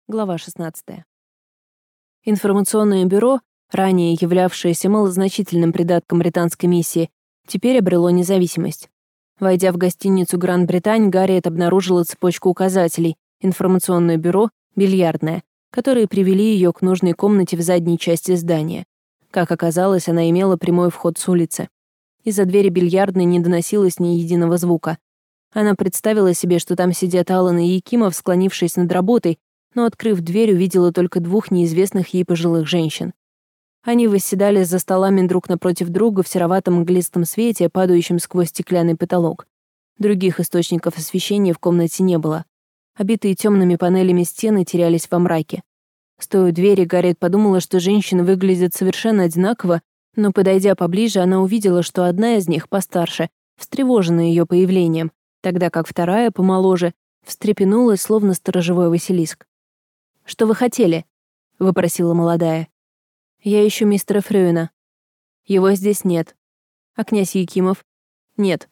Глава 16. Информационное бюро, ранее являвшееся малозначительным придатком британской миссии, теперь обрело независимость. Войдя в гостиницу «Гранд-Британь», Гарриет обнаружила цепочку указателей «Информационное бюро», «Бильярдное», которые привели ее к нужной комнате в задней части здания. Как оказалось, она имела прямой вход с улицы. Из-за двери бильярдной не доносилось ни единого звука. Она представила себе, что там сидят Аллан и Якимов, склонившись над работой, но, открыв дверь, увидела только двух неизвестных ей пожилых женщин. Они восседали за столами друг напротив друга в сероватом мглистом свете, падающем сквозь стеклянный потолок. Других источников освещения в комнате не было. Обитые темными панелями стены терялись во мраке. Стоя у двери, Гарриет подумала, что женщины выглядят совершенно одинаково, но, подойдя поближе, она увидела, что одна из них, постарше, встревожена ее появлением, тогда как вторая, помоложе, встрепенулась, словно сторожевой Василиск. «Что вы хотели?» — вопросила молодая. «Я ищу мистера Фрюина. Его здесь нет. А князь Якимов?» «Нет».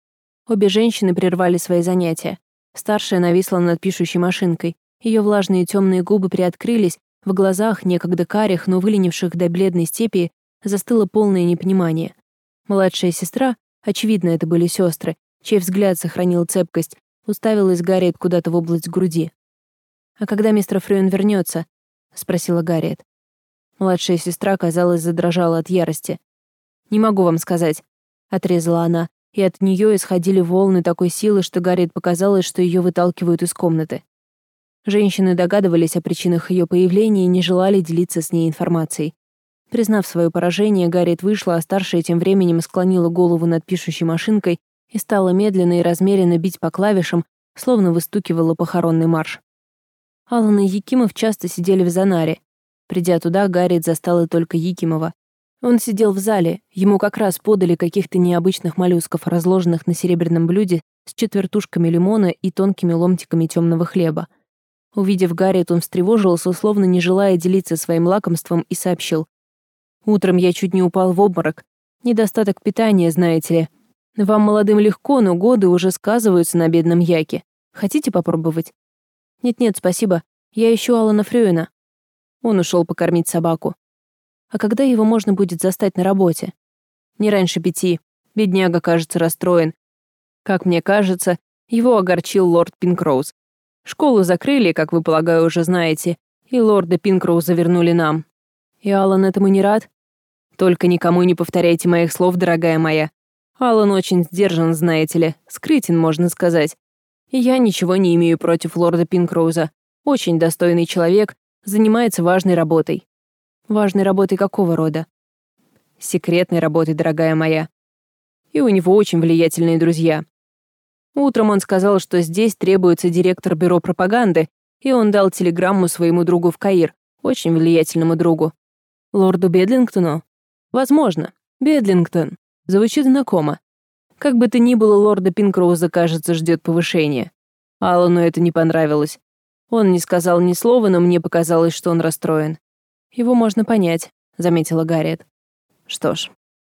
Обе женщины прервали свои занятия. Старшая нависла над пишущей машинкой. Ее влажные темные губы приоткрылись, в глазах, некогда карих, но выленивших до бледной степи, застыло полное непонимание. Младшая сестра, очевидно, это были сестры, чей взгляд сохранил цепкость, уставилась Гарриет куда-то в область груди. «А когда мистер Фрюин вернется?» — спросила Гарриет. Младшая сестра, казалось, задрожала от ярости. «Не могу вам сказать», — отрезала она, и от нее исходили волны такой силы, что Гарриет показалось, что ее выталкивают из комнаты. Женщины догадывались о причинах ее появления и не желали делиться с ней информацией. Признав свое поражение, Гарриет вышла, а старшая тем временем склонила голову над пишущей машинкой и стала медленно и размеренно бить по клавишам, словно выстукивала похоронный марш. Аллан и Якимов часто сидели в Занаре. Придя туда, Гарриет застала только Якимова. Он сидел в зале, ему как раз подали каких-то необычных моллюсков, разложенных на серебряном блюде с четвертушками лимона и тонкими ломтиками темного хлеба. Увидев Гарриет, он встревожился, словно не желая делиться своим лакомством, и сообщил. «Утром я чуть не упал в обморок. Недостаток питания, знаете ли. Вам, молодым, легко, но годы уже сказываются на бедном Яке. Хотите попробовать?» «Нет-нет, спасибо. Я ищу Аллана Фрюина». Он ушел покормить собаку. «А когда его можно будет застать на работе?» «Не раньше 5. Бедняга, кажется, расстроен. Как мне кажется, его огорчил лорд Пинкроуз. Школу закрыли, как вы, полагаю, уже знаете, и лорда Пинкроуза вернули нам. И Аллан этому не рад? Только никому не повторяйте моих слов, дорогая моя. Аллан очень сдержан, знаете ли, скрытен, можно сказать. И я ничего не имею против лорда Пинкроуза. Очень достойный человек, занимается важной работой». «Важной работой какого рода?» «Секретной работой, дорогая моя. И у него очень влиятельные друзья. Утром он сказал, что здесь требуется директор бюро пропаганды, и он дал телеграмму своему другу в Каир, очень влиятельному другу. Лорду Бедлингтону? Возможно. Бедлингтон. Звучит знакомо. Как бы то ни было, лорда Пинкроуза, кажется, ждет повышения. Аллану это не понравилось. Он не сказал ни слова, но мне показалось, что он расстроен. «Его можно понять», — заметила Гарриет. «Что ж».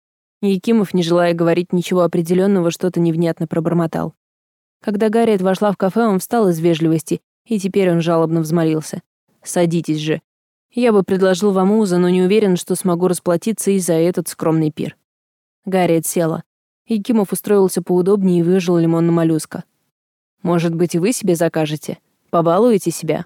Якимов, не желая говорить ничего определенного, что-то невнятно пробормотал. Когда Гарриет вошла в кафе, он встал из вежливости, и теперь он жалобно взмолился. «Садитесь же. Я бы предложил вам уза, но не уверен, что смогу расплатиться и за этот скромный пир». Гарриет села. Якимов устроился поудобнее и выжил лимон на моллюска. «Может быть, и вы себе закажете? Побалуете себя?»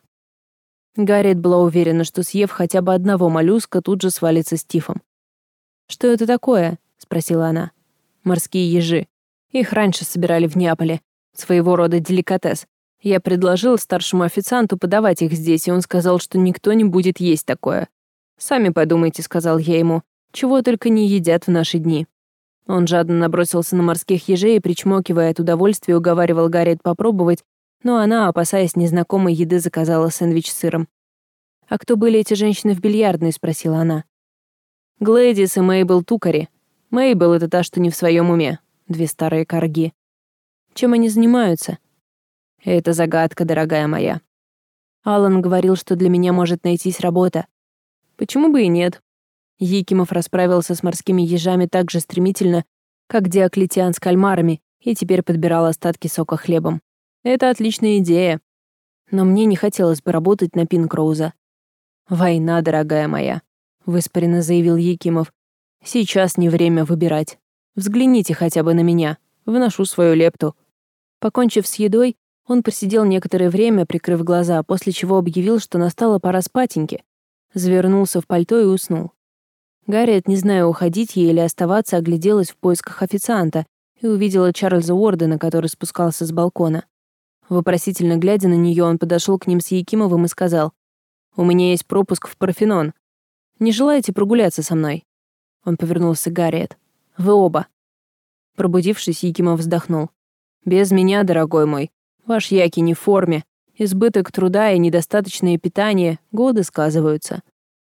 Гарриет была уверена, что, съев хотя бы одного моллюска, тут же свалится с тифом. «Что это такое?» — спросила она. «Морские ежи. Их раньше собирали в Неаполе. Своего рода деликатес. Я предложил старшему официанту подавать их здесь, и он сказал, что никто не будет есть такое. «Сами подумайте», — сказал я ему, — «чего только не едят в наши дни». Он жадно набросился на морских ежей и, причмокивая от удовольствия, уговаривал Гарриет попробовать, но она, опасаясь незнакомой еды, заказала сэндвич с сыром. «А кто были эти женщины в бильярдной?» — спросила она. «Глэдис и Мейбл Тукари. Мейбл — это та, что не в своем уме. 2 старые корги. Чем они занимаются?» «Это загадка, дорогая моя». Аллан говорил, что для меня может найтись работа. Почему бы и нет? Якимов расправился с морскими ежами так же стремительно, как Диоклетиан с кальмарами, и теперь подбирал остатки сока хлебом. Это отличная идея. Но мне не хотелось бы работать на Пинкроуза. «Война, дорогая моя», — выспаренно заявил Якимов. «Сейчас не время выбирать. Взгляните хотя бы на меня. Вношу свою лепту». Покончив с едой, он посидел некоторое время, прикрыв глаза, после чего объявил, что настала пора спатеньки. Завернулся в пальто и уснул. Гарриет, не зная, уходить ей или оставаться, огляделась в поисках официанта и увидела Чарльза Уордена, который спускался с балкона. Вопросительно глядя на нее, он подошел к ним с Якимовым и сказал: «У меня есть пропуск в Парфенон. Не желаете прогуляться со мной?» Он повернулся к Гарриет. «Вы оба». Пробудившись, Якимов вздохнул. «Без меня, дорогой мой. Ваш Яки не в форме. Избыток труда и недостаточное питание, годы сказываются».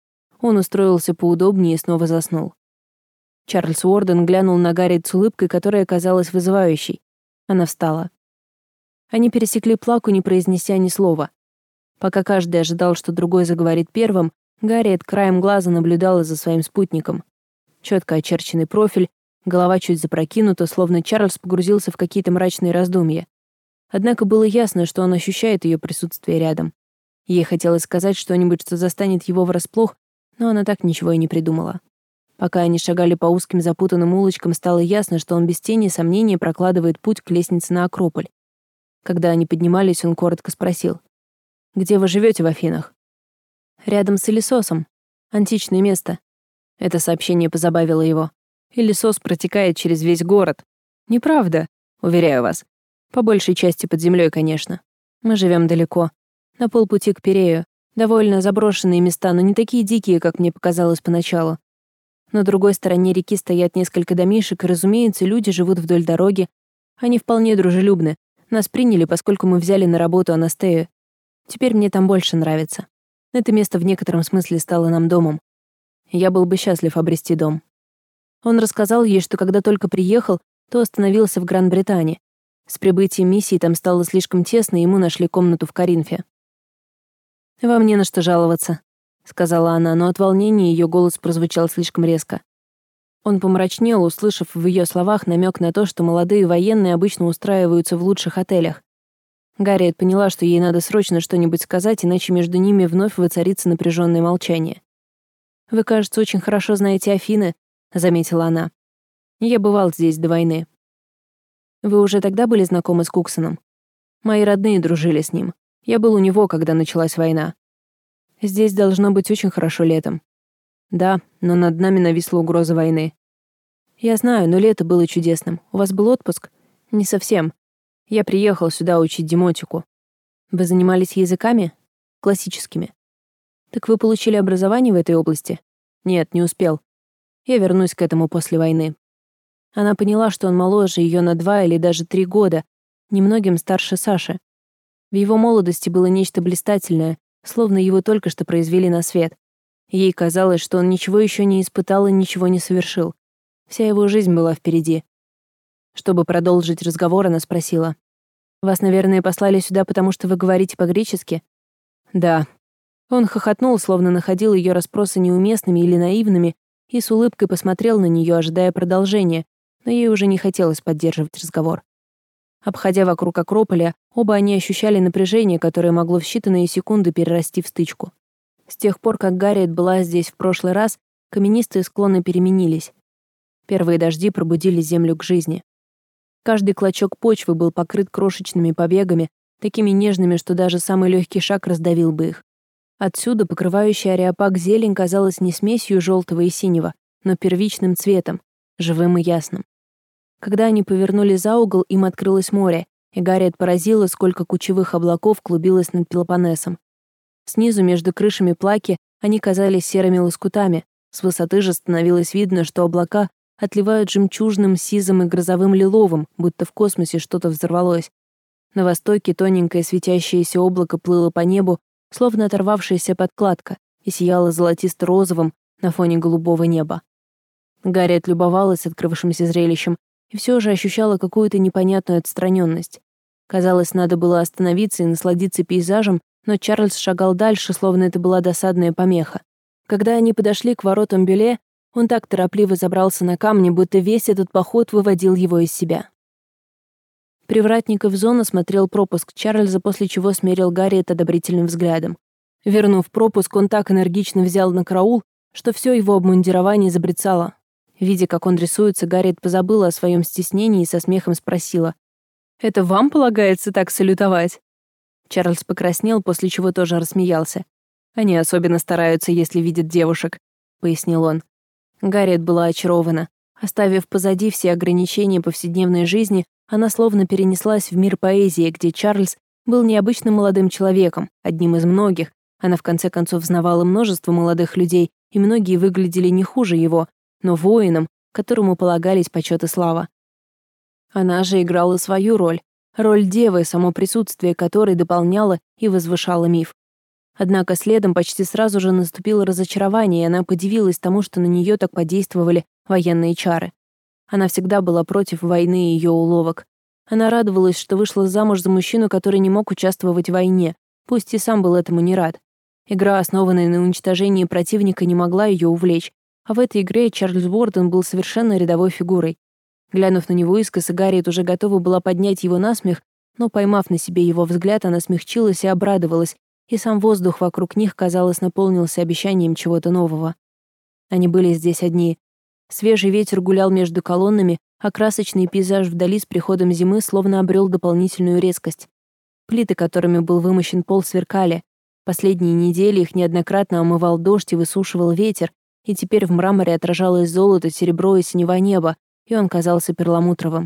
Он устроился поудобнее и снова заснул. Чарльз Уорден глянул на Гарриет с улыбкой, которая казалась вызывающей. Она встала. Они пересекли Плаку, не произнеся ни слова. Пока каждый ожидал, что другой заговорит первым, Гарриет краем глаза наблюдала за своим спутником. Четко очерченный профиль, голова чуть запрокинута, словно Чарльз погрузился в какие-то мрачные раздумья. Однако было ясно, что он ощущает ее присутствие рядом. Ей хотелось сказать что-нибудь, что застанет его врасплох, но она так ничего и не придумала. Пока они шагали по узким запутанным улочкам, стало ясно, что он без тени сомнения прокладывает путь к лестнице на Акрополь. Когда они поднимались, он коротко спросил: «Где вы живете в Афинах?» «Рядом с Элисосом. Античное место». Это сообщение позабавило его. «Элисос протекает через весь город». «Неправда, уверяю вас. По большей части под землей, конечно. Мы живем далеко. На полпути к Пирею. Довольно заброшенные места, но не такие дикие, как мне показалось поначалу. На другой стороне реки стоят несколько домишек, и, разумеется, люди живут вдоль дороги. Они вполне дружелюбны. Нас приняли, поскольку мы взяли на работу Анастею. Теперь мне там больше нравится. Это место в некотором смысле стало нам домом. Я был бы счастлив обрести дом». Он рассказал ей, что когда только приехал, то остановился в Гран-Британии. С прибытием миссии там стало слишком тесно, и ему нашли комнату в Коринфе. «Вам не на что жаловаться», — сказала она, но от волнения ее голос прозвучал слишком резко. Он помрачнел, услышав в ее словах намек на то, что молодые военные обычно устраиваются в лучших отелях. Гарриет поняла, что ей надо срочно что-нибудь сказать, иначе между ними вновь воцарится напряженное молчание. «Вы, кажется, очень хорошо знаете Афины», — заметила она. «Я бывал здесь до войны». «Вы уже тогда были знакомы с Куксоном?» «Мои родные дружили с ним. Я был у него, когда началась война. Здесь должно быть очень хорошо летом». «Да, но над нами нависла угроза войны». «Я знаю, но лето было чудесным. У вас был отпуск?» «Не совсем. Я приехал сюда учить демотику». «Вы занимались языками?» «Классическими». «Так вы получили образование в этой области?» «Нет, не успел. Я вернусь к этому после войны». Она поняла, что он моложе ее на 2 или даже 3 года, немногим старше Саши. В его молодости было нечто блистательное, словно его только что произвели на свет. Ей казалось, что он ничего еще не испытал и ничего не совершил. Вся его жизнь была впереди. Чтобы продолжить разговор, она спросила: «Вас, наверное, послали сюда, потому что вы говорите по-гречески?» «Да». Он хохотнул, словно находил ее расспросы неуместными или наивными, и с улыбкой посмотрел на нее, ожидая продолжения, но ей уже не хотелось поддерживать разговор. Обходя вокруг Акрополя, оба они ощущали напряжение, которое могло в считанные секунды перерасти в стычку. С тех пор, как Гарриет была здесь в прошлый раз, каменистые склоны переменились. Первые дожди пробудили землю к жизни. Каждый клочок почвы был покрыт крошечными побегами, такими нежными, что даже самый легкий шаг раздавил бы их. Отсюда покрывающая ареопаг зелень казалась не смесью желтого и синего, но первичным цветом, живым и ясным. Когда они повернули за угол, им открылось море, и Гарриет поразила, сколько кучевых облаков клубилось над Пелопоннесом. Снизу, между крышами Плаки, они казались серыми лоскутами, с высоты же становилось видно, что облака отливают жемчужным, сизым и грозовым лиловым, будто в космосе что-то взорвалось. На востоке тоненькое светящееся облако плыло по небу, словно оторвавшаяся подкладка, и сияло золотисто-розовым на фоне голубого неба. Гарриет любовалась открывшимся зрелищем и все же ощущала какую-то непонятную отстраненность. Казалось, надо было остановиться и насладиться пейзажем, но Чарльз шагал дальше, словно это была досадная помеха. Когда они подошли к воротам Бюле, он так торопливо забрался на камни, будто весь этот поход выводил его из себя. Привратник Эвзона смотрел пропуск Чарльза, после чего смерил Гарриет одобрительным взглядом. Вернув пропуск, он так энергично взял на караул, что все его обмундирование забрецало. Видя, как он рисуется, Гарриет позабыла о своем стеснении и со смехом спросила: «Это вам полагается так салютовать?» Чарльз покраснел, после чего тоже рассмеялся. «Они особенно стараются, если видят девушек», — пояснил он. Гарриет была очарована. Оставив позади все ограничения повседневной жизни, она словно перенеслась в мир поэзии, где Чарльз был необычным молодым человеком, одним из многих. Она в конце концов знавала множество молодых людей, и многие выглядели не хуже его, но воином, которому полагались почет и слава. Она же играла свою роль девы, само присутствие которой дополняло и возвышало миф. Однако следом почти сразу же наступило разочарование, и она подивилась тому, что на нее так подействовали военные чары. Она всегда была против войны и ее уловок. Она радовалась, что вышла замуж за мужчину, который не мог участвовать в войне, пусть и сам был этому не рад. Игра, основанная на уничтожении противника, не могла ее увлечь, а в этой игре Чарльз Уорден был совершенно рядовой фигурой. Глянув на него искоса, Гарриет уже готова была поднять его на смех, но, поймав на себе его взгляд, она смягчилась и обрадовалась, и сам воздух вокруг них, казалось, наполнился обещанием чего-то нового. Они были здесь одни. Свежий ветер гулял между колоннами, а красочный пейзаж вдали с приходом зимы словно обрел дополнительную резкость. Плиты, которыми был вымощен пол, сверкали. Последние недели их неоднократно омывал дождь и высушивал ветер, и теперь в мраморе отражалось золото, серебро и синева неба, и он казался перламутровым.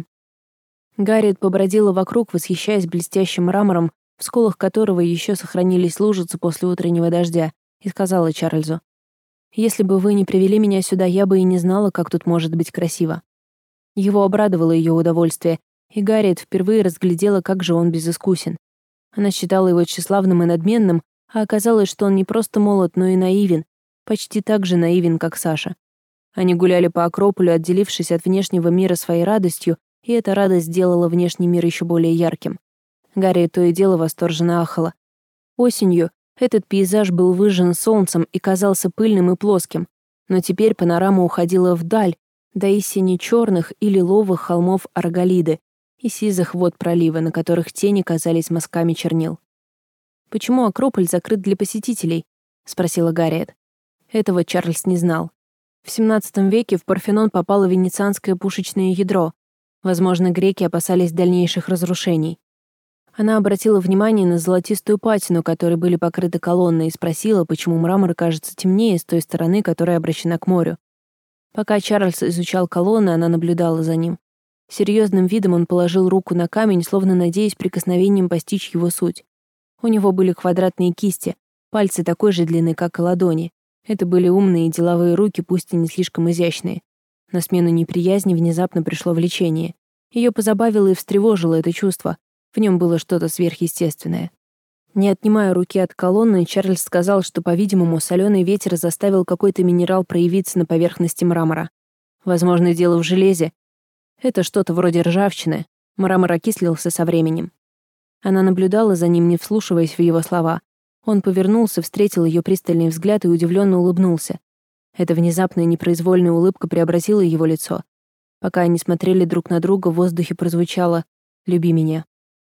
Гарриет побродила вокруг, восхищаясь блестящим мрамором, в сколах которого еще сохранились лужицы после утреннего дождя, и сказала Чарльзу: «Если бы вы не привели меня сюда, я бы и не знала, как тут может быть красиво». Его обрадовало ее удовольствие, и Гарриет впервые разглядела, как же он безыскусен. Она считала его тщеславным и надменным, а оказалось, что он не просто молод, но и наивен, почти так же наивен, как Саша. Они гуляли по Акрополю, отделившись от внешнего мира своей радостью, и эта радость сделала внешний мир еще более ярким. Гарриет то и дело восторженно ахала. Осенью этот пейзаж был выжжен солнцем и казался пыльным и плоским, но теперь панорама уходила вдаль, до и сине-черных и лиловых холмов Арголиды и сизых вод пролива, на которых тени казались мазками чернил. «Почему Акрополь закрыт для посетителей?» — спросила Гарриет. Этого Чарльз не знал. В XVII веке в Парфенон попало венецианское пушечное ядро. Возможно, греки опасались дальнейших разрушений. Она обратила внимание на золотистую патину, которой были покрыты колонны, и спросила, почему мрамор кажется темнее с той стороны, которая обращена к морю. Пока Чарльз изучал колонны, она наблюдала за ним. Серьезным видом он положил руку на камень, словно надеясь прикосновением постичь его суть. У него были квадратные кисти, пальцы такой же длины, как и ладони. Это были умные деловые руки, пусть и не слишком изящные. На смену неприязни внезапно пришло влечение. Ее позабавило и встревожило это чувство. В нем было что-то сверхъестественное. Не отнимая руки от колонны, Чарльз сказал, что, по-видимому, соленый ветер заставил какой-то минерал проявиться на поверхности мрамора. Возможно, дело в железе. Это что-то вроде ржавчины. Мрамор окислился со временем. Она наблюдала за ним, не вслушиваясь в его слова. Он повернулся, встретил ее пристальный взгляд и удивленно улыбнулся. Эта внезапная непроизвольная улыбка преобразила его лицо. Пока они смотрели друг на друга, в воздухе прозвучало «Люби меня».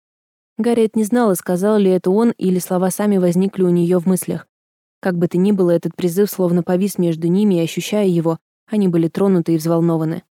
Гарриет не знала, сказал ли это он, или слова сами возникли у нее в мыслях. Как бы то ни было, этот призыв словно повис между ними, и, ощущая его, они были тронуты и взволнованы.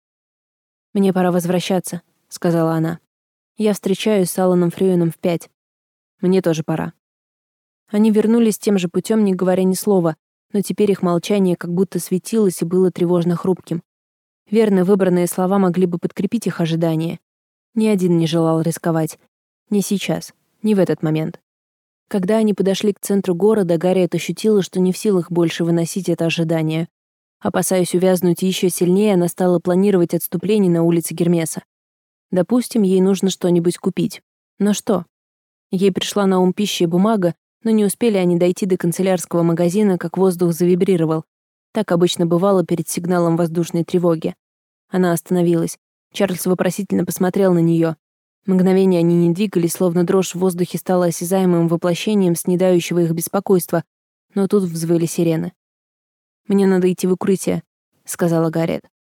«Мне пора возвращаться», — сказала она. «Я встречаюсь с Аланом Фрюеном в 5. Мне тоже пора». Они вернулись тем же путем, не говоря ни слова, но теперь их молчание как будто светилось и было тревожно хрупким. Верно выбранные слова могли бы подкрепить их ожидания. Ни один не желал рисковать. Не сейчас, не в этот момент. Когда они подошли к центру города, Гарриет ощутила, что не в силах больше выносить это ожидание. Опасаясь увязнуть еще сильнее, она стала планировать отступление на улице Гермеса. Допустим, ей нужно что-нибудь купить. Но что? Ей пришла на ум пища и бумага, но не успели они дойти до канцелярского магазина, как воздух завибрировал. Так обычно бывало перед сигналом воздушной тревоги. Она остановилась. Чарльз вопросительно посмотрел на нее. Мгновение они не двигались, словно дрожь в воздухе стала осязаемым воплощением снедающего их беспокойства, но тут взвыли сирены. «Мне надо идти в укрытие», — сказала Гарриет.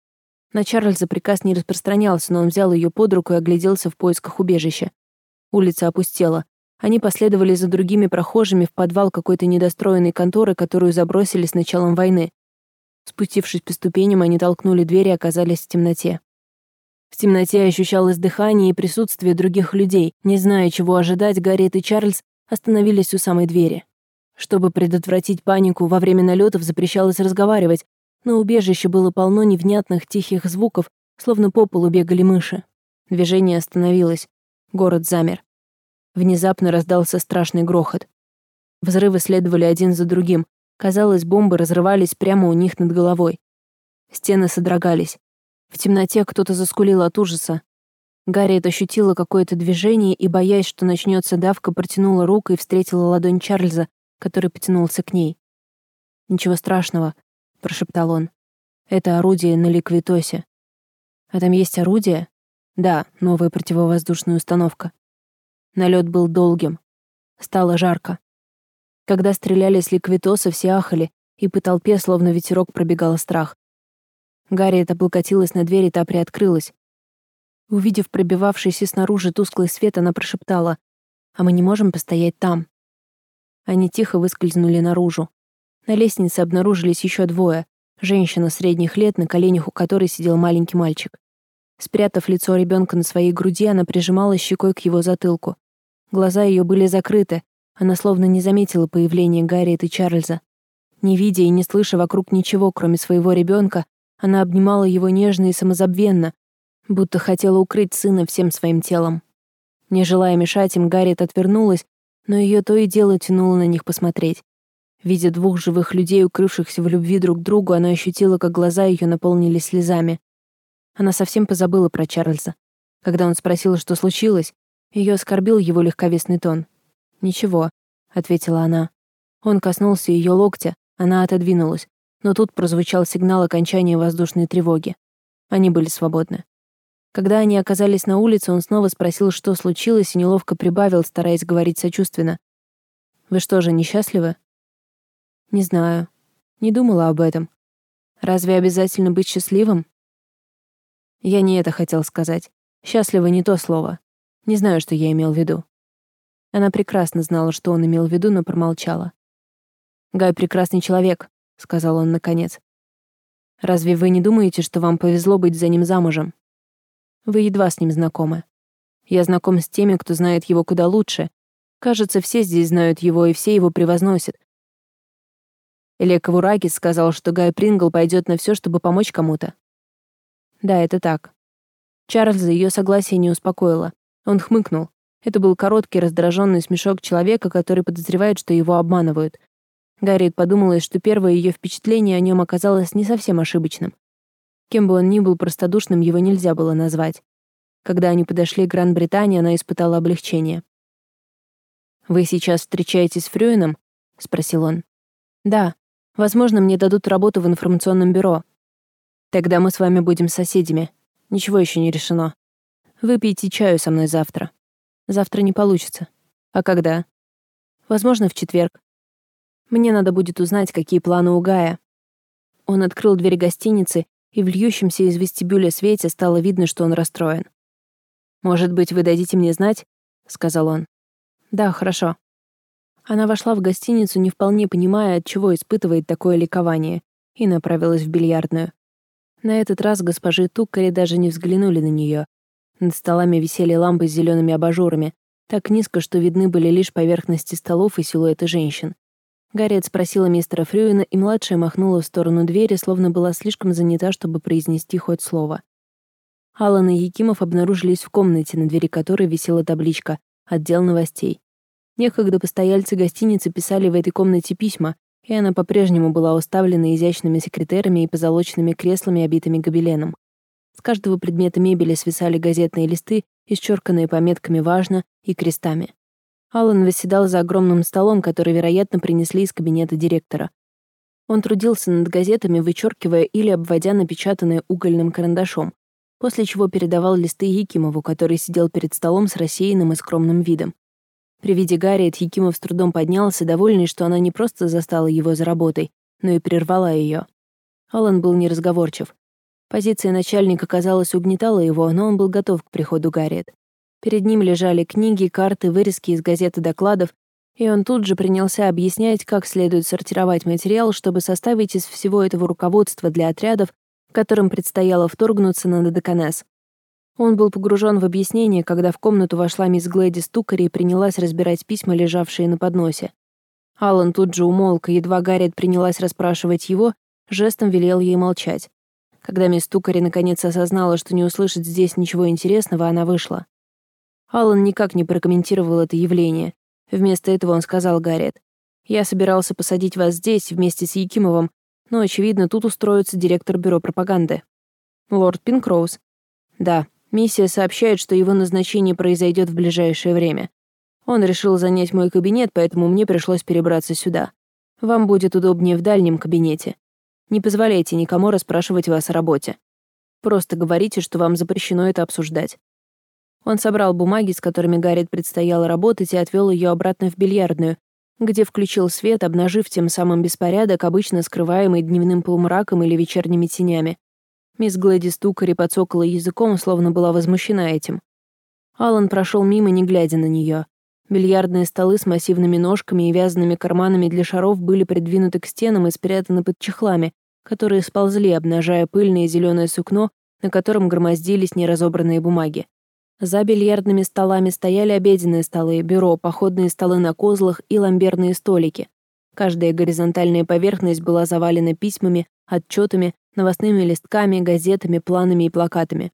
На Чарльза приказ не распространялся, но он взял ее под руку и огляделся в поисках убежища. Улица опустела. Они последовали за другими прохожими в подвал какой-то недостроенной конторы, которую забросили с началом войны. Спустившись по ступеням, они толкнули дверь и оказались в темноте. В темноте ощущалось дыхание и присутствие других людей. Не зная, чего ожидать, Гарриет и Чарльз остановились у самой двери. Чтобы предотвратить панику, во время налетов запрещалось разговаривать, но убежище было полно невнятных тихих звуков, словно по полу бегали мыши. Движение остановилось. Город замер. Внезапно раздался страшный грохот. Взрывы следовали один за другим. Казалось, бомбы разрывались прямо у них над головой. Стены содрогались. В темноте кто-то заскулил от ужаса. Гарриет ощутила какое-то движение и, боясь, что начнется давка, протянула руку и встретила ладонь Чарльза, который потянулся к ней. «Ничего страшного», — прошептал он. «Это орудие на Ликвитосе». «А там есть орудие?» «Да, новая противовоздушная установка». Налет был долгим. Стало жарко. Когда стреляли с Ликвитоса, все ахали, и по толпе, словно ветерок, пробегал страх. Гарриет облокотилась на дверь, и та приоткрылась. Увидев пробивавшийся снаружи тусклый свет, она прошептала: «А мы не можем постоять там?» Они тихо выскользнули наружу. На лестнице обнаружились еще двое. Женщина средних лет, на коленях у которой сидел маленький мальчик. Спрятав лицо ребенка на своей груди, она прижималась щекой к его затылку. Глаза ее были закрыты, она словно не заметила появления Гарриет и Чарльза. Не видя и не слыша вокруг ничего, кроме своего ребенка, она обнимала его нежно и самозабвенно, будто хотела укрыть сына всем своим телом. Не желая мешать им, Гарриет отвернулась, но ее то и дело тянуло на них посмотреть. Видя двух живых людей, укрывшихся в любви друг к другу, она ощутила, как глаза ее наполнились слезами. Она совсем позабыла про Чарльза. Когда он спросил, что случилось, ее оскорбил его легковесный тон. «Ничего», — ответила она. Он коснулся ее локтя, она отодвинулась, но тут прозвучал сигнал окончания воздушной тревоги. Они были свободны. Когда они оказались на улице, он снова спросил, что случилось, и неловко прибавил, стараясь говорить сочувственно. «Вы что же, несчастливы?» «Не знаю. Не думала об этом. Разве обязательно быть счастливым?» «Я не это хотел сказать. Счастливы не то слово. Не знаю, что я имел в виду». Она прекрасно знала, что он имел в виду, но промолчала. «Гай прекрасный человек», — сказал он наконец. «Разве вы не думаете, что вам повезло быть за ним замужем? Вы едва с ним знакомы. Я знаком с теми, кто знает его куда лучше. Кажется, все здесь знают его, и все его превозносят. Лекавуракис сказал, что Гай Прингл пойдет на все, чтобы помочь кому-то». «Да, это так». Чарльза ее согласие не успокоило. Он хмыкнул. Это был короткий, раздраженный смешок человека, который подозревает, что его обманывают. Гарриет подумала, что первое ее впечатление о нем оказалось не совсем ошибочным. Кем бы он ни был, простодушным его нельзя было назвать. Когда они подошли к Гран-Британии, она испытала облегчение. «Вы сейчас встречаетесь с Фрюином?» — спросил он. «Да. Возможно, мне дадут работу в информационном бюро. Тогда мы с вами будем соседями. Ничего еще не решено. Выпейте чаю со мной завтра». «Завтра не получится». «А когда?» «Возможно, в четверг. Мне надо будет узнать, какие планы у Гая». Он открыл дверь гостиницы, и в льющемся из вестибюля свете стало видно, что он расстроен. «Может быть, вы дадите мне знать?» — сказал он. «Да, хорошо». Она вошла в гостиницу, не вполне понимая, от чего испытывает такое ликование, и направилась в бильярдную. На этот раз госпожи Туккари даже не взглянули на нее. Над столами висели лампы с зелеными абажурами, так низко, что видны были лишь поверхности столов и силуэты женщин. Гарриет спросила мистера Фрюина, и младшая махнула в сторону двери, словно была слишком занята, чтобы произнести хоть слово. Аллан и Якимов обнаружились в комнате, на двери которой висела табличка «Отдел новостей». Некогда постояльцы гостиницы писали в этой комнате письма, и она по-прежнему была уставлена изящными секретерами и позолоченными креслами, обитыми гобеленом. С каждого предмета мебели свисали газетные листы, исчерканные пометками «Важно» и крестами. Аллан восседал за огромным столом, который, вероятно, принесли из кабинета директора. Он трудился над газетами, вычеркивая или обводя напечатанное угольным карандашом, после чего передавал листы Якимову, который сидел перед столом с рассеянным и скромным видом. При виде Гарриет Якимов с трудом поднялся, довольный, что она не просто застала его за работой, но и прервала ее. Аллан был неразговорчив. Позиция начальника, казалось, угнетала его, но он был готов к приходу Гарриет. Перед ним лежали книги, карты, вырезки из газет и докладов, и он тут же принялся объяснять, как следует сортировать материал, чтобы составить из всего этого руководство для отрядов, которым предстояло вторгнуться на Додеканес. Он был погружен в объяснение, когда в комнату вошла мисс Глэдис Тукари и принялась разбирать письма, лежавшие на подносе. Аллан тут же умолк, и едва Гарриет принялась расспрашивать его, жестом велел ей молчать. Когда мисс Тукари наконец осознала, что не услышит здесь ничего интересного, она вышла. Аллан никак не прокомментировал это явление. Вместо этого он сказал Гарриет: «Я собирался посадить вас здесь вместе с Якимовым, но, очевидно, тут устроится директор бюро пропаганды». «Лорд Пинкроуз?» «Да, миссия сообщает, что его назначение произойдет в ближайшее время. Он решил занять мой кабинет, поэтому мне пришлось перебраться сюда. Вам будет удобнее в дальнем кабинете. Не позволяйте никому расспрашивать вас о работе. Просто говорите, что вам запрещено это обсуждать». Он собрал бумаги, с которыми Гарриет предстояло работать, и отвел ее обратно в бильярдную, где включил свет, обнажив тем самым беспорядок, обычно скрываемый дневным полумраком или вечерними тенями. Мисс Глэдис Тукари подсокала языком, словно была возмущена этим. Аллан прошел мимо, не глядя на нее. Бильярдные столы с массивными ножками и вязаными карманами для шаров были придвинуты к стенам и спрятаны под чехлами, которые сползли, обнажая пыльное зеленое сукно, на котором громоздились неразобранные бумаги. За бильярдными столами стояли обеденные столы, бюро, походные столы на козлах и ламберные столики. Каждая горизонтальная поверхность была завалена письмами, отчетами, новостными листками, газетами, планами и плакатами.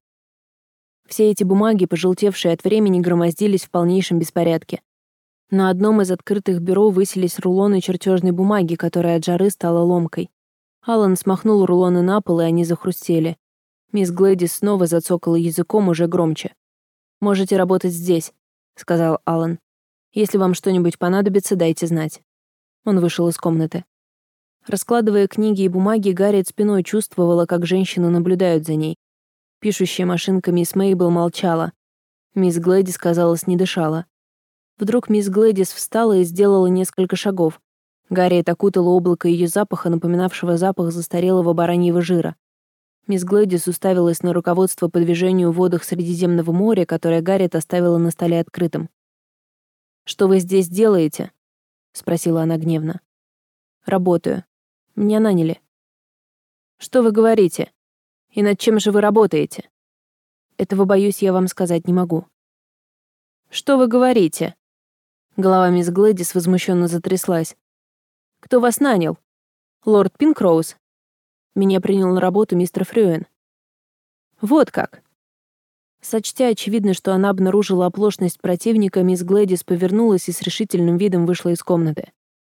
Все эти бумаги, пожелтевшие от времени, громоздились в полнейшем беспорядке. На одном из открытых бюро высились рулоны чертежной бумаги, которая от жары стала ломкой. Аллан смахнул рулоны на пол, и они захрустели. Мисс Глэдис снова зацокала языком уже громче. «Можете работать здесь», — сказал Аллан. «Если вам что-нибудь понадобится, дайте знать». Он вышел из комнаты. Раскладывая книги и бумаги, Гарриет спиной чувствовала, как женщины наблюдают за ней. Пишущая машинка мисс Мейбл молчала. Мисс Глэдис, казалось, не дышала. Вдруг мисс Глэдис встала и сделала несколько шагов. Гарриет окутала облако ее запаха, напоминавшего запах застарелого бараньего жира. Мисс Глэдис уставилась на руководство по движению в водах Средиземного моря, которое Гарриет оставила на столе открытым. «Что вы здесь делаете?» — спросила она гневно. «Работаю. Меня наняли». «Что вы говорите? И над чем же вы работаете?» «Этого, боюсь, я вам сказать не могу». «Что вы говорите?» Голова мисс Глэдис возмущенно затряслась. «Кто вас нанял? Лорд Пинкроуз? Меня принял на работу мистер Фрюэн». «Вот как». Сочтя очевидно, что она обнаружила оплошность противника, мисс Глэдис повернулась и с решительным видом вышла из комнаты.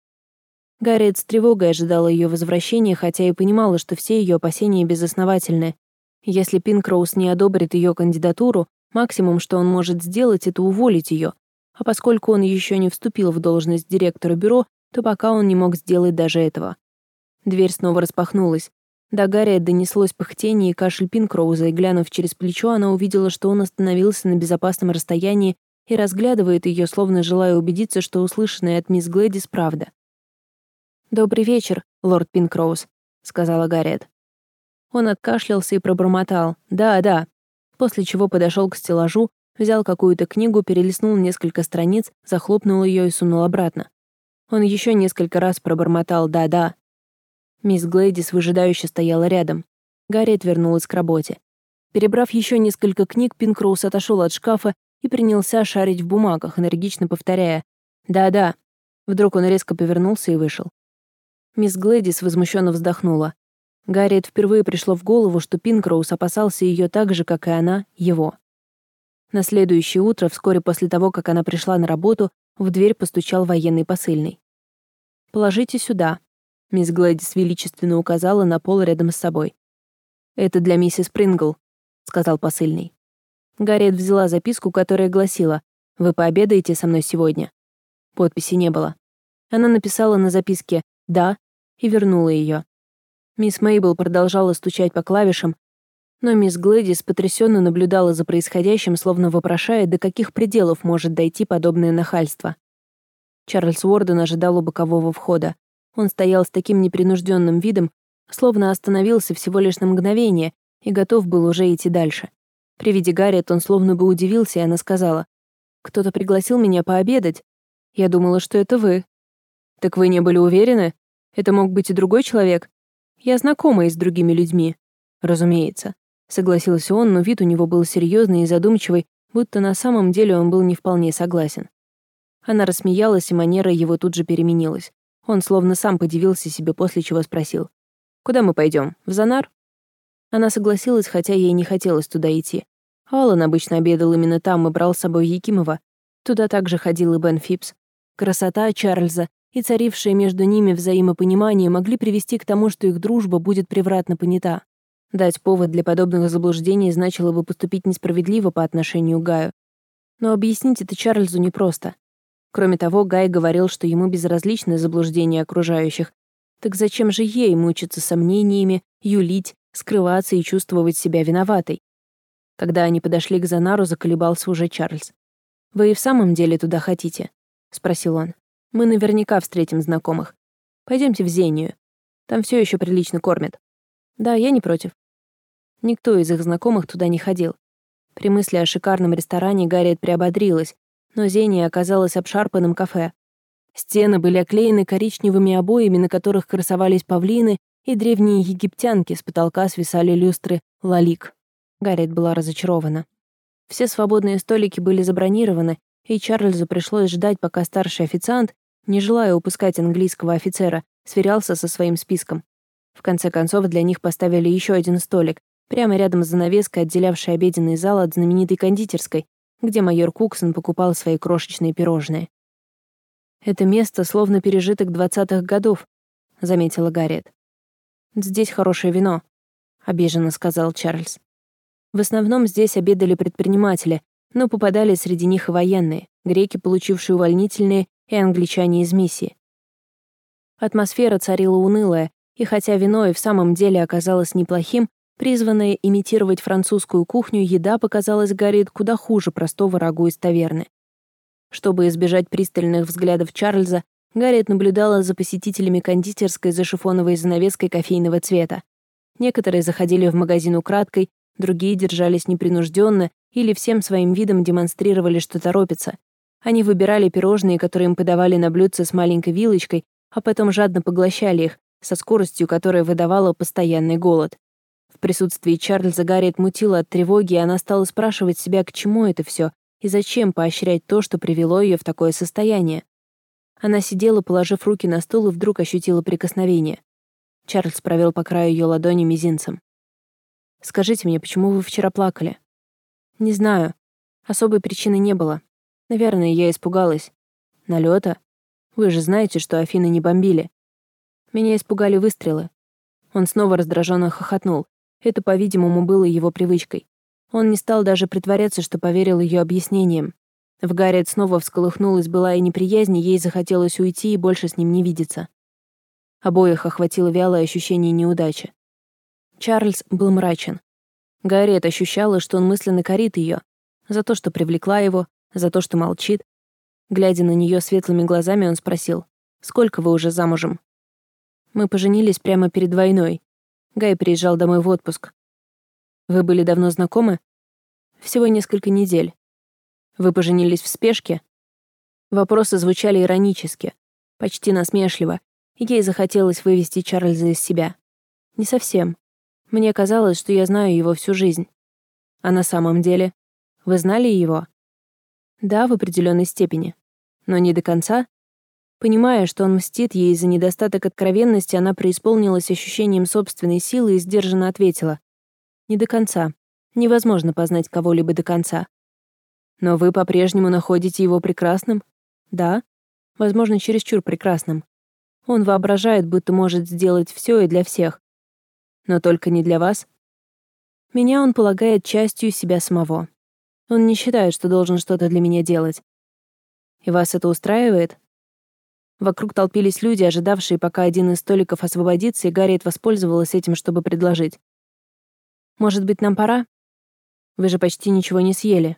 Гарриет с тревогой ожидала ее возвращения, хотя и понимала, что все ее опасения безосновательны. Если Пинкроуз не одобрит ее кандидатуру, максимум, что он может сделать, это уволить ее. А поскольку он еще не вступил в должность директора бюро, то пока он не мог сделать даже этого. Дверь снова распахнулась. До Гарриет донеслось пыхтение и кашель Пинкроуза, и, глянув через плечо, она увидела, что он остановился на безопасном расстоянии и разглядывает ее, словно желая убедиться, что услышанное от мисс Глэдис правда. «Добрый вечер, лорд Пинкроуз», — сказала Гарриет. Он откашлялся и пробормотал «Да, да», после чего подошел к стеллажу, взял какую-то книгу, перелистнул несколько страниц, захлопнул ее и сунул обратно. Он еще несколько раз пробормотал «да-да». Мисс Глэдис выжидающе стояла рядом. Гарриет вернулась к работе. Перебрав еще несколько книг, Пинкроуз отошел от шкафа и принялся шарить в бумагах, энергично повторяя «да-да». Вдруг он резко повернулся и вышел. Мисс Глэдис возмущенно вздохнула. Гарриет впервые пришло в голову, что Пинкроуз опасался ее так же, как и она, его. На следующее утро, вскоре после того, как она пришла на работу, в дверь постучал военный посыльный. «Положите сюда», — мисс Глэдис величественно указала на пол рядом с собой. «Это для миссис Прингл», — сказал посыльный. Гарриет взяла записку, которая гласила «Вы пообедаете со мной сегодня?» Подписи не было. Она написала на записке «Да» и вернула ее. Мисс Мейбл продолжала стучать по клавишам, но мисс Глэдис потрясенно наблюдала за происходящим, словно вопрошая, до каких пределов может дойти подобное нахальство. Чарльз Уорден ожидал у бокового входа. Он стоял с таким непринужденным видом, словно остановился всего лишь на мгновение, и готов был уже идти дальше. При виде Гарриет он словно бы удивился, и она сказала: «Кто-то пригласил меня пообедать. Я думала, что это вы». «Так вы не были уверены? Это мог быть и другой человек. Я знакома и с другими людьми». «Разумеется», — согласился он, но вид у него был серьезный и задумчивый, будто на самом деле он был не вполне согласен. Она рассмеялась, и манера его тут же переменилась. Он словно сам подивился себе, после чего спросил: «Куда мы пойдем? В Занар?» Она согласилась, хотя ей не хотелось туда идти. Аллан обычно обедал именно там и брал с собой Якимова. Туда также ходил и Бен Фипс. Красота Чарльза и царившее между ними взаимопонимание могли привести к тому, что их дружба будет превратно понята. Дать повод для подобных заблуждений значило бы поступить несправедливо по отношению к Гаю. Но объяснить это Чарльзу непросто. Кроме того, Гай говорил, что ему безразличны заблуждения окружающих. Так зачем же ей мучиться сомнениями, юлить, скрываться и чувствовать себя виноватой? Когда они подошли к Занару, заколебался уже Чарльз. «Вы и в самом деле туда хотите?» — спросил он. «Мы наверняка встретим знакомых. Пойдемте в Зению. Там все еще прилично кормят». «Да, я не против». Никто из их знакомых туда не ходил. При мысли о шикарном ресторане Гарриет приободрилась, но Зения оказалась обшарпанным кафе. Стены были оклеены коричневыми обоями, на которых красовались павлины, и древние египтянки, с потолка свисали люстры лалик. Гарриет была разочарована. Все свободные столики были забронированы, и Чарльзу пришлось ждать, пока старший официант, не желая упускать английского офицера, сверялся со своим списком. В конце концов, для них поставили еще один столик, прямо рядом с занавеской, отделявшей обеденный зал от знаменитой кондитерской, где майор Куксон покупал свои крошечные пирожные. «Это место словно пережиток 20-х годов», — заметила Гарриет. «Здесь хорошее вино», — обиженно сказал Чарльз. В основном здесь обедали предприниматели, но попадали среди них и военные, греки, получившие увольнительные, и англичане из миссии. Атмосфера царила унылая, и хотя вино и в самом деле оказалось неплохим, призванная имитировать французскую кухню, еда показалась Гарриет куда хуже простого рагу из таверны. Чтобы избежать пристальных взглядов Чарльза, Гарриет наблюдала за посетителями кондитерской за шифоновой занавеской кофейного цвета. Некоторые заходили в магазин украдкой, другие держались непринужденно или всем своим видом демонстрировали, что торопятся. Они выбирали пирожные, которые им подавали на блюдце с маленькой вилочкой, а потом жадно поглощали их, со скоростью, которая выдавала постоянный голод. В присутствии Чарльза Гарриет мутила от тревоги, и она стала спрашивать себя, к чему это все, и зачем поощрять то, что привело ее в такое состояние. Она сидела, положив руки на стол, и вдруг ощутила прикосновение. Чарльз провел по краю ее ладони мизинцем. «Скажите мне, почему вы вчера плакали?» «Не знаю. Особой причины не было. Наверное, я испугалась. Налета? Вы же знаете, что Афины не бомбили. Меня испугали выстрелы». Он снова раздраженно хохотнул. Это, по-видимому, было его привычкой. Он не стал даже притворяться, что поверил ее объяснениям. В Гарриет снова всколыхнулась былая неприязнь, и ей захотелось уйти и больше с ним не видеться. Обоих охватило вялое ощущение неудачи. Чарльз был мрачен. Гарриет ощущала, что он мысленно корит ее за то, что привлекла его, за то, что молчит. Глядя на нее светлыми глазами, он спросил: «Сколько вы уже замужем?» «Мы поженились прямо перед войной. Гай приезжал домой в отпуск». «Вы были давно знакомы?» «Всего несколько недель». «Вы поженились в спешке?» Вопросы звучали иронически, почти насмешливо, и ей захотелось вывести Чарльза из себя. «Не совсем. Мне казалось, что я знаю его всю жизнь». «А на самом деле? Вы знали его?» «Да, в определенной степени. Но не до конца». Понимая, что он мстит ей за недостаток откровенности, она преисполнилась ощущением собственной силы и сдержанно ответила: «Не до конца. Невозможно познать кого-либо до конца». «Но вы по-прежнему находите его прекрасным?» «Да. Возможно, чересчур прекрасным. Он воображает, будто может сделать все и для всех. Но только не для вас. Меня он полагает частью себя самого. Он не считает, что должен что-то для меня делать. И вас это устраивает?» Вокруг толпились люди, ожидавшие, пока один из столиков освободится, и Гарриет воспользовалась этим, чтобы предложить: «Может быть, нам пора? Вы же почти ничего не съели».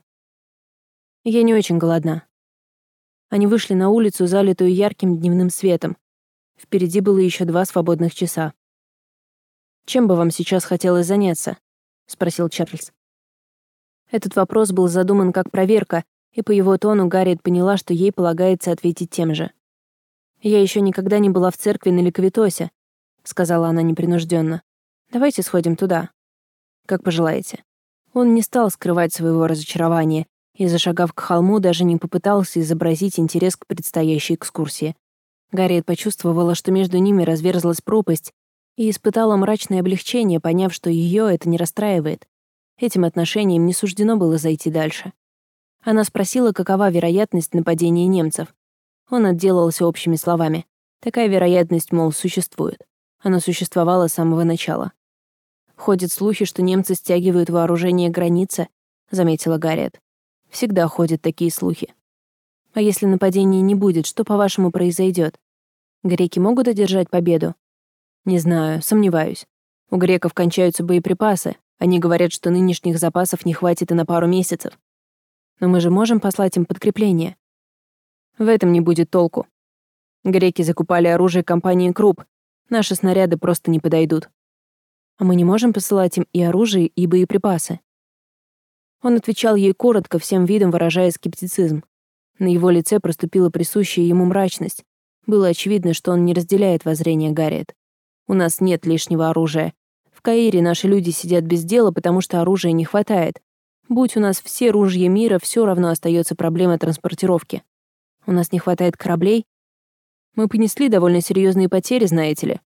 «Я не очень голодна». Они вышли на улицу, залитую ярким дневным светом. Впереди было еще 2 свободных часа. «Чем бы вам сейчас хотелось заняться?» спросил Чарльз. Этот вопрос был задуман как проверка, и по его тону Гарриет поняла, что ей полагается ответить тем же. «Я еще никогда не была в церкви на Ликовитосе», — сказала она непринужденно. «Давайте сходим туда. Как пожелаете». Он не стал скрывать своего разочарования и, зашагав к холму, даже не попытался изобразить интерес к предстоящей экскурсии. Гарриет почувствовала, что между ними разверзлась пропасть, и испытала мрачное облегчение, поняв, что ее это не расстраивает. Этим отношениям не суждено было зайти дальше. Она спросила, какова вероятность нападения немцев. Он отделался общими словами. Такая вероятность, мол, существует. Она существовала с самого начала. «Ходят слухи, что немцы стягивают вооружение к границе», — заметила Гарриет. «Всегда ходят такие слухи. А если нападения не будет, что, по-вашему, произойдет? Греки могут одержать победу?» «Не знаю, сомневаюсь. У греков кончаются боеприпасы. Они говорят, что нынешних запасов не хватит и на пару месяцев. Но мы же можем послать им подкрепление. В этом не будет толку. Греки закупали оружие компании Круп. Наши снаряды просто не подойдут. А мы не можем посылать им и оружие, и боеприпасы». Он отвечал ей коротко, всем видом выражая скептицизм. На его лице проступила присущая ему мрачность. Было очевидно, что он не разделяет воззрения Гарриет. «У нас нет лишнего оружия. В Каире наши люди сидят без дела, потому что оружия не хватает. Будь у нас все ружья мира, все равно остается проблема транспортировки. У нас не хватает кораблей. Мы понесли довольно серьезные потери, знаете ли».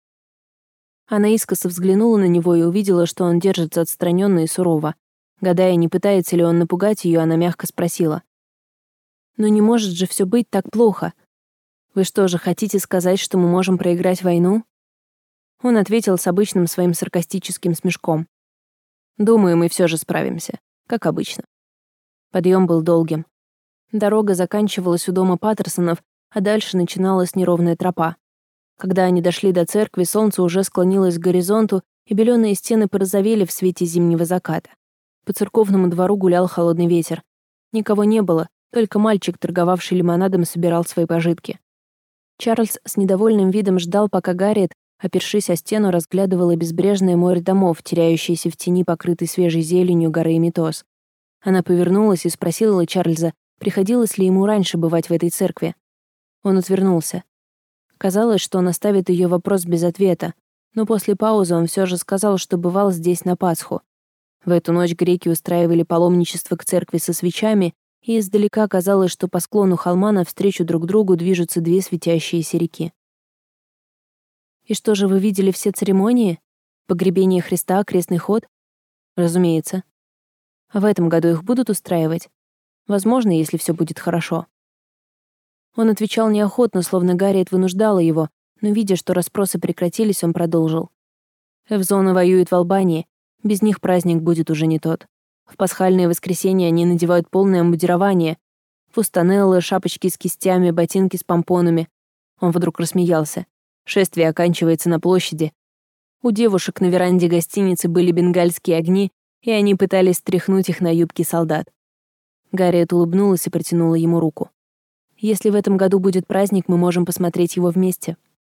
Она искоса взглянула на него и увидела, что он держится отстраненно и сурово. Гадая, не пытается ли он напугать ее, она мягко спросила. «Но не может же все быть так плохо. Вы что же, хотите сказать, что мы можем проиграть войну?» Он ответил с обычным своим саркастическим смешком. «Думаю, мы все же справимся, как обычно». Подъем был долгим. Дорога заканчивалась у дома Паттерсонов, а дальше начиналась неровная тропа. Когда они дошли до церкви, солнце уже склонилось к горизонту, и белёные стены порозовели в свете зимнего заката. По церковному двору гулял холодный ветер. Никого не было, только мальчик, торговавший лимонадом, собирал свои пожитки. Чарльз с недовольным видом ждал, пока Гарриет, опершись о стену, разглядывала безбрежное море домов, теряющееся в тени, покрытой свежей зеленью горы Эмитос. Она повернулась и спросила Чарльза, приходилось ли ему раньше бывать в этой церкви. Он отвернулся. Казалось, что он оставит ее вопрос без ответа, но после паузы он все же сказал, что бывал здесь на Пасху. В эту ночь греки устраивали паломничество к церкви со свечами, и издалека казалось, что по склону холма навстречу друг другу движутся две светящиеся реки. «И что же, вы видели все церемонии? Погребение Христа, крестный ход?» «Разумеется. А в этом году их будут устраивать? Возможно, если все будет хорошо». Он отвечал неохотно, словно Гарриет вынуждала его, но, видя, что расспросы прекратились, он продолжил. «Эвзона воюет в Албании. Без них праздник будет уже не тот. В пасхальное воскресенье они надевают полное обмундирование. Фустанеллы, шапочки с кистями, ботинки с помпонами». Он вдруг рассмеялся. Шествие оканчивается на площади. У девушек на веранде гостиницы были бенгальские огни, и они пытались стряхнуть их на юбки солдат. Гарриет улыбнулась и протянула ему руку. «Если в этом году будет праздник, мы можем посмотреть его вместе».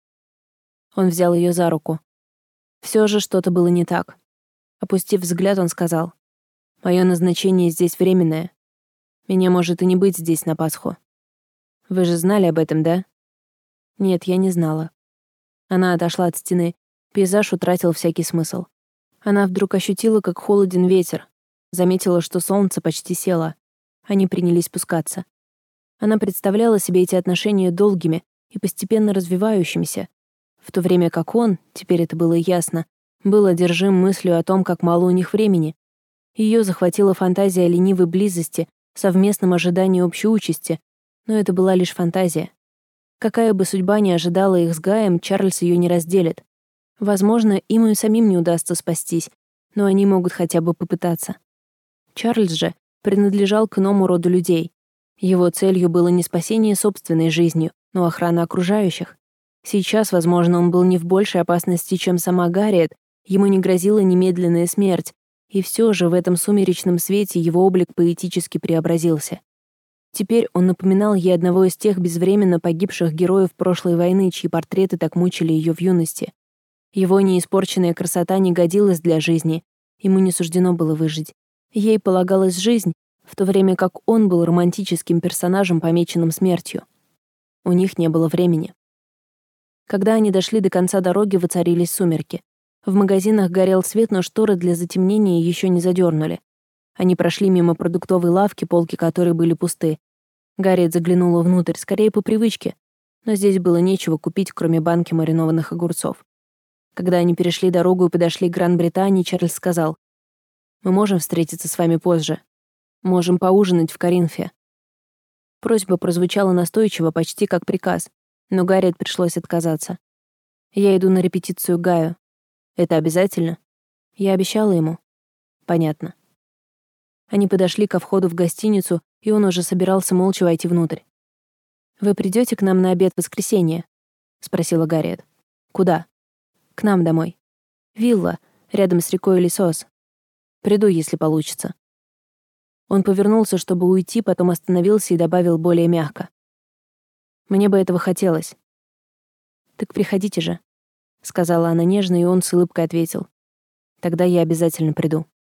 Он взял ее за руку. Все же что-то было не так. Опустив взгляд, он сказал: «Мое назначение здесь временное. Меня может и не быть здесь на Пасху. Вы же знали об этом, да?» «Нет, я не знала». Она отошла от стены. Пейзаж утратил всякий смысл. Она вдруг ощутила, как холоден ветер. Заметила, что солнце почти село. Они принялись спускаться. Она представляла себе эти отношения долгими и постепенно развивающимися, в то время как он, теперь это было ясно, был одержим мыслью о том, как мало у них времени. Ее захватила фантазия о ленивой близости, совместном ожидании общей участи, но это была лишь фантазия. Какая бы судьба ни ожидала их с Гаем, Чарльз ее не разделит. Возможно, им и самим не удастся спастись, но они могут хотя бы попытаться. Чарльз же принадлежал к иному роду людей. Его целью было не спасение собственной жизнью, но охрана окружающих. Сейчас, возможно, он был не в большей опасности, чем сама Гарриет, ему не грозила немедленная смерть, и все же в этом сумеречном свете его облик поэтически преобразился. Теперь он напоминал ей одного из тех безвременно погибших героев прошлой войны, чьи портреты так мучили ее в юности. Его неиспорченная красота не годилась для жизни, Ему не суждено было выжить. Ей полагалась жизнь, в то время как он был романтическим персонажем, помеченным смертью. У них не было времени. Когда они дошли до конца дороги, воцарились сумерки. В магазинах горел свет, но шторы для затемнения еще не задернули. Они прошли мимо продуктовой лавки, полки которой были пусты. Гарриет заглянула внутрь, скорее по привычке, но здесь было нечего купить, кроме банки маринованных огурцов. Когда они перешли дорогу и подошли к Гран-Британии, Чарльз сказал: «Мы можем встретиться с вами позже. Можем поужинать в Коринфе». Просьба прозвучала настойчиво, почти как приказ, но Гарриет пришлось отказаться. «Я иду на репетицию Гаю. Это обязательно?» Я обещала ему. «Понятно». Они подошли ко входу в гостиницу, и он уже собирался молча войти внутрь. «Вы придете к нам на обед в воскресенье?» — спросила Гарриет. «Куда?» «К нам домой. Вилла, рядом с рекой Лисос. Приду, если получится». Он повернулся, чтобы уйти, потом остановился и добавил более мягко: «Мне бы этого хотелось». «Так приходите же», — сказала она нежно, и он с улыбкой ответил: «Тогда я обязательно приду».